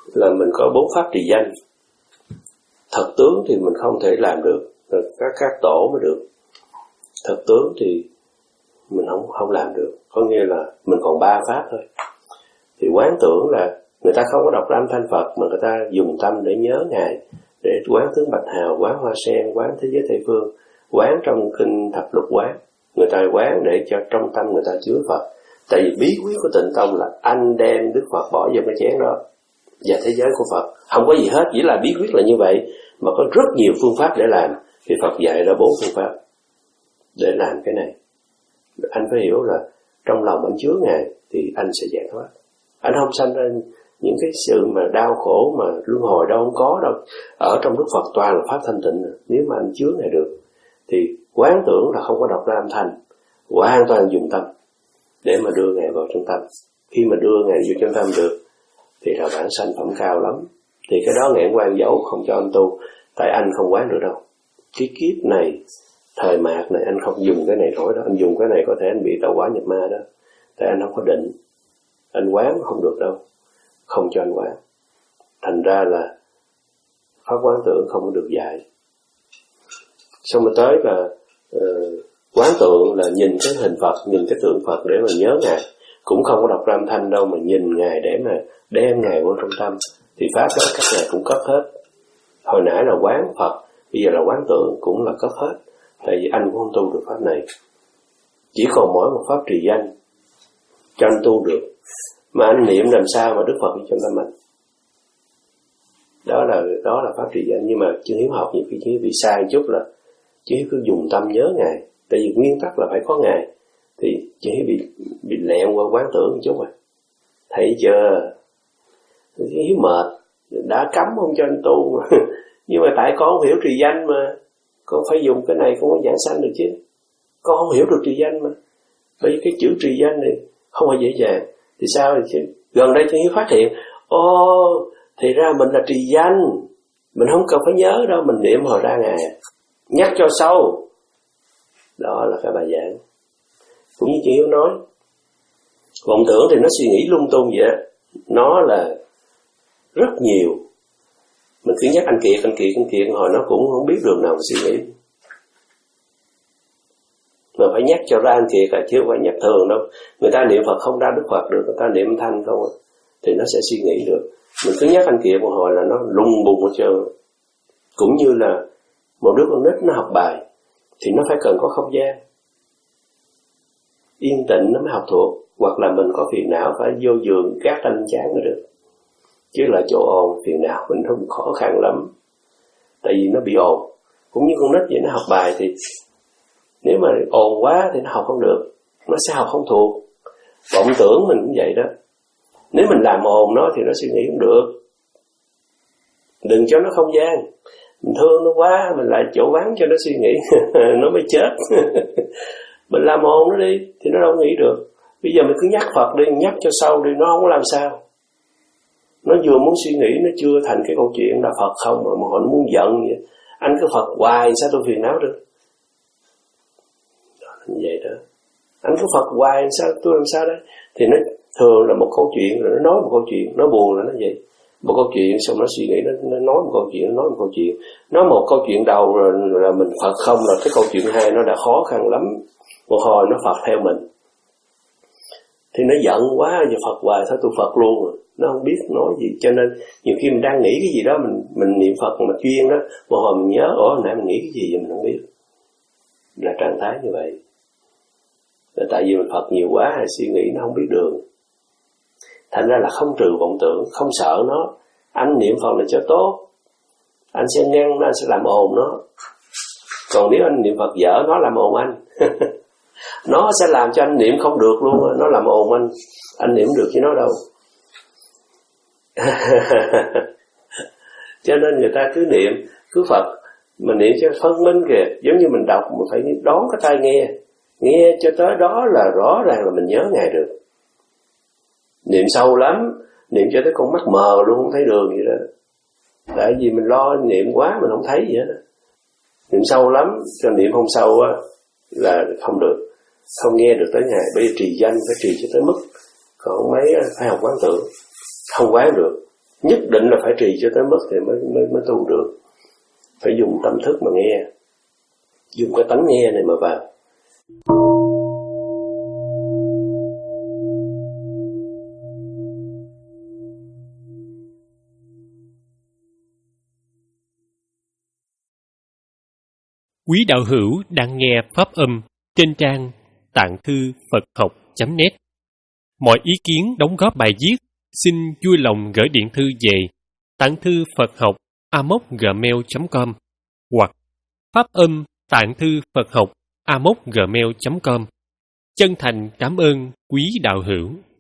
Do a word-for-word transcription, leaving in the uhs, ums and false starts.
là mình có bốn pháp trì danh. Thật tướng thì mình không thể làm được, các các tổ mới được. Thật tướng thì mình không không làm được, có nghĩa là mình còn ba pháp thôi. Thì quán tưởng là người ta không có đọc ra âm thanh Phật mà người ta dùng tâm để nhớ Ngài, để quán tướng Bạch Hào, quán Hoa Sen, quán thế giới Tây Phương, quán trong kinh Thập Lục Quán. Người ta quán để cho trong tâm người ta chứa Phật. Tại vì bí quyết của Tịnh Tông là anh đem Đức Phật bỏ vào cái chén đó và thế giới của Phật. Không có gì hết, chỉ là bí quyết là như vậy. Mà có rất nhiều phương pháp để làm. Thì Phật dạy ra bốn phương pháp để làm cái này. Anh phải hiểu là trong lòng anh chứa Ngài thì anh sẽ giải thoát. Anh không sanh ra những cái sự mà đau khổ mà luân hồi đâu, không có đâu. Ở trong Đức Phật toàn là pháp thanh tịnh. Nếu mà anh chứa Ngài được thì quán tưởng là không có đọc ra âm thanh, hoàn toàn dùng tâm để mà đưa Ngài vào trong tâm. Khi mà đưa Ngài vào trong tâm được thì là bản sanh phẩm cao lắm. Thì cái đó nghẹn quan giấu không cho anh tu. Tại anh không quán được đâu. Cái kiếp này, thời mạt này anh không dùng cái này nổi đó. Anh dùng cái này có thể anh bị tẩu hỏa nhập ma đó. Tại anh không có định. Anh quán không được đâu. Không cho anh quán. Thành ra là pháp quán tưởng không có được dạy. Xong rồi tới là uh, quán tượng là nhìn cái hình Phật, nhìn cái tượng Phật để mà nhớ Ngài. Cũng không có đọc ra âm thanh đâu, mà nhìn Ngài để mà đem Ngài vào trong tâm. Thì pháp đó các Ngài cũng cấp hết. Hồi nãy là quán Phật, bây giờ là quán tượng cũng là cấp hết. Tại vì anh cũng không tu được pháp này. Chỉ còn mỗi một pháp trì danh cho anh tu được. Mà anh niệm làm sao mà Đức Phật trong tâm anh. Đó là đó là pháp trì danh. Nhưng mà Chư Hiếu học nhiều khi Chư Hiếu bị sai một chút là Chư Hiếu cứ dùng tâm nhớ Ngài. Tại vì nguyên tắc là phải có Ngài. Thì Chư Hiếu bị, bị lẹn qua quán tưởng một chút rồi. Thấy chưa? Chư Hiếu mệt. Đã cấm không cho anh tu mà. Nhưng mà tại con không hiểu trì danh mà. Con phải dùng cái này con có giảng sanh được chứ. Con không hiểu được trì danh mà. Bởi vì cái chữ trì danh này không phải dễ dàng. Thì sao chứ? Gần đây Chư Hiếu phát hiện, ô, thì ra mình là trì danh. Mình không cần phải nhớ đâu, mình niệm hồi ra Ngài. Nhắc cho sâu. Đó là cái bài giảng. Cũng như Chư Hiếu nói, vọng tưởng thì nó suy nghĩ lung tung vậy. Nó là rất nhiều. Mình cứ nhắc anh Kiệt, anh Kiệt, anh Kiệt, hồi nó cũng không biết đường nào mà suy nghĩ. Mà phải nhắc cho ra anh Kiệt là chứ không phải nhắc thường đâu. Người ta niệm Phật không ra Đức Phật được, người ta niệm thanh không thì nó sẽ suy nghĩ được. Mình cứ nhắc anh Kiệt một hồi là nó lung bùng một trơn. Cũng như là một đứa con nít nó học bài thì nó phải cần có không gian yên tĩnh nó mới học thuộc. Hoặc là mình có phiền não phải vô giường gác tay chán mới được. Chứ là chỗ ồn phiền não mình không khó khăn lắm. Tại vì nó bị ồn. Cũng như con nít vậy, nó học bài thì nếu mà ồn quá thì nó học không được. Nó sẽ học không thuộc. Vọng tưởng mình cũng vậy đó. Nếu mình làm ồn nó thì nó suy nghĩ không được. Đừng cho nó không gian. Mình thương nó quá, mình lại chỗ vắng cho nó suy nghĩ. Nó mới chết. Mình làm ồn nó đi thì nó đâu nghĩ được. Bây giờ mình cứ nhắc Phật đi, nhắc cho sâu đi, nó không có làm sao. Nó vừa muốn suy nghĩ, nó chưa thành cái câu chuyện là Phật không, mà họ muốn giận vậy. Anh cứ Phật hoài sao tôi phiền não được. Đó là như vậy đó. Anh cứ Phật hoài sao tôi làm sao đấy. Thì nó thường là một câu chuyện, rồi nó nói một câu chuyện, nó buồn là nó vậy. Một câu chuyện xong nó suy nghĩ, nó, nó nói một câu chuyện, nó nói một câu chuyện. Nói một câu chuyện đầu rồi là mình Phật không, là cái câu chuyện hai nó đã khó khăn lắm. Một hồi nó Phật theo mình. Thì nó giận quá, giờ Phật hoài sao tôi Phật luôn rồi. Nó không biết nói gì, cho nên nhiều khi mình đang nghĩ cái gì đó, mình mình niệm Phật mà chuyên đó, một hồi mình nhớ, ủa hồi nãy mình nghĩ cái gì vậy mình không biết. Là trạng thái như vậy. Là tại vì mình Phật nhiều quá hay suy nghĩ nó không biết đường. Thành ra là không trừ vọng tưởng, không sợ nó. Anh niệm Phật là cho tốt. Anh sẽ ngăn nó, anh sẽ làm ồn nó. Còn nếu anh niệm Phật dở, nó làm ồn anh. Nó sẽ làm cho anh niệm không được luôn. Nó làm ồn anh. Anh niệm được chứ nó đâu. Cho nên người ta cứ niệm, cứ Phật. Mình niệm cho phân minh kìa. Giống như mình đọc, mình phải đón cái tai nghe. Nghe cho tới đó là rõ ràng là mình nhớ Ngài được. Niệm sâu lắm. Niệm cho tới con mắt mờ luôn, không thấy đường gì đó. Tại vì mình lo niệm quá mình không thấy gì hết. Niệm sâu lắm. Cho niệm không sâu á là không được. Không nghe được tới Ngài. Bây giờ trì danh phải trì cho tới mức. Còn mấy phải học quán tưởng. Không quán được. nhất định là phải trì cho tới mức thì mới, mới, mới tu được. Phải dùng tâm thức mà nghe, dùng cái tánh nghe này mà vào. Quý đạo hữu đang nghe pháp âm trên trang tạng thư Phật học chấm net. Mọi ý kiến đóng góp bài viết xin vui lòng gửi điện thư về tạng thư Phật học a m o gmail chấm com hoặc pháp âm tạng thư Phật học a m o gmail chấm com. Chân thành cảm ơn quý đạo hữu.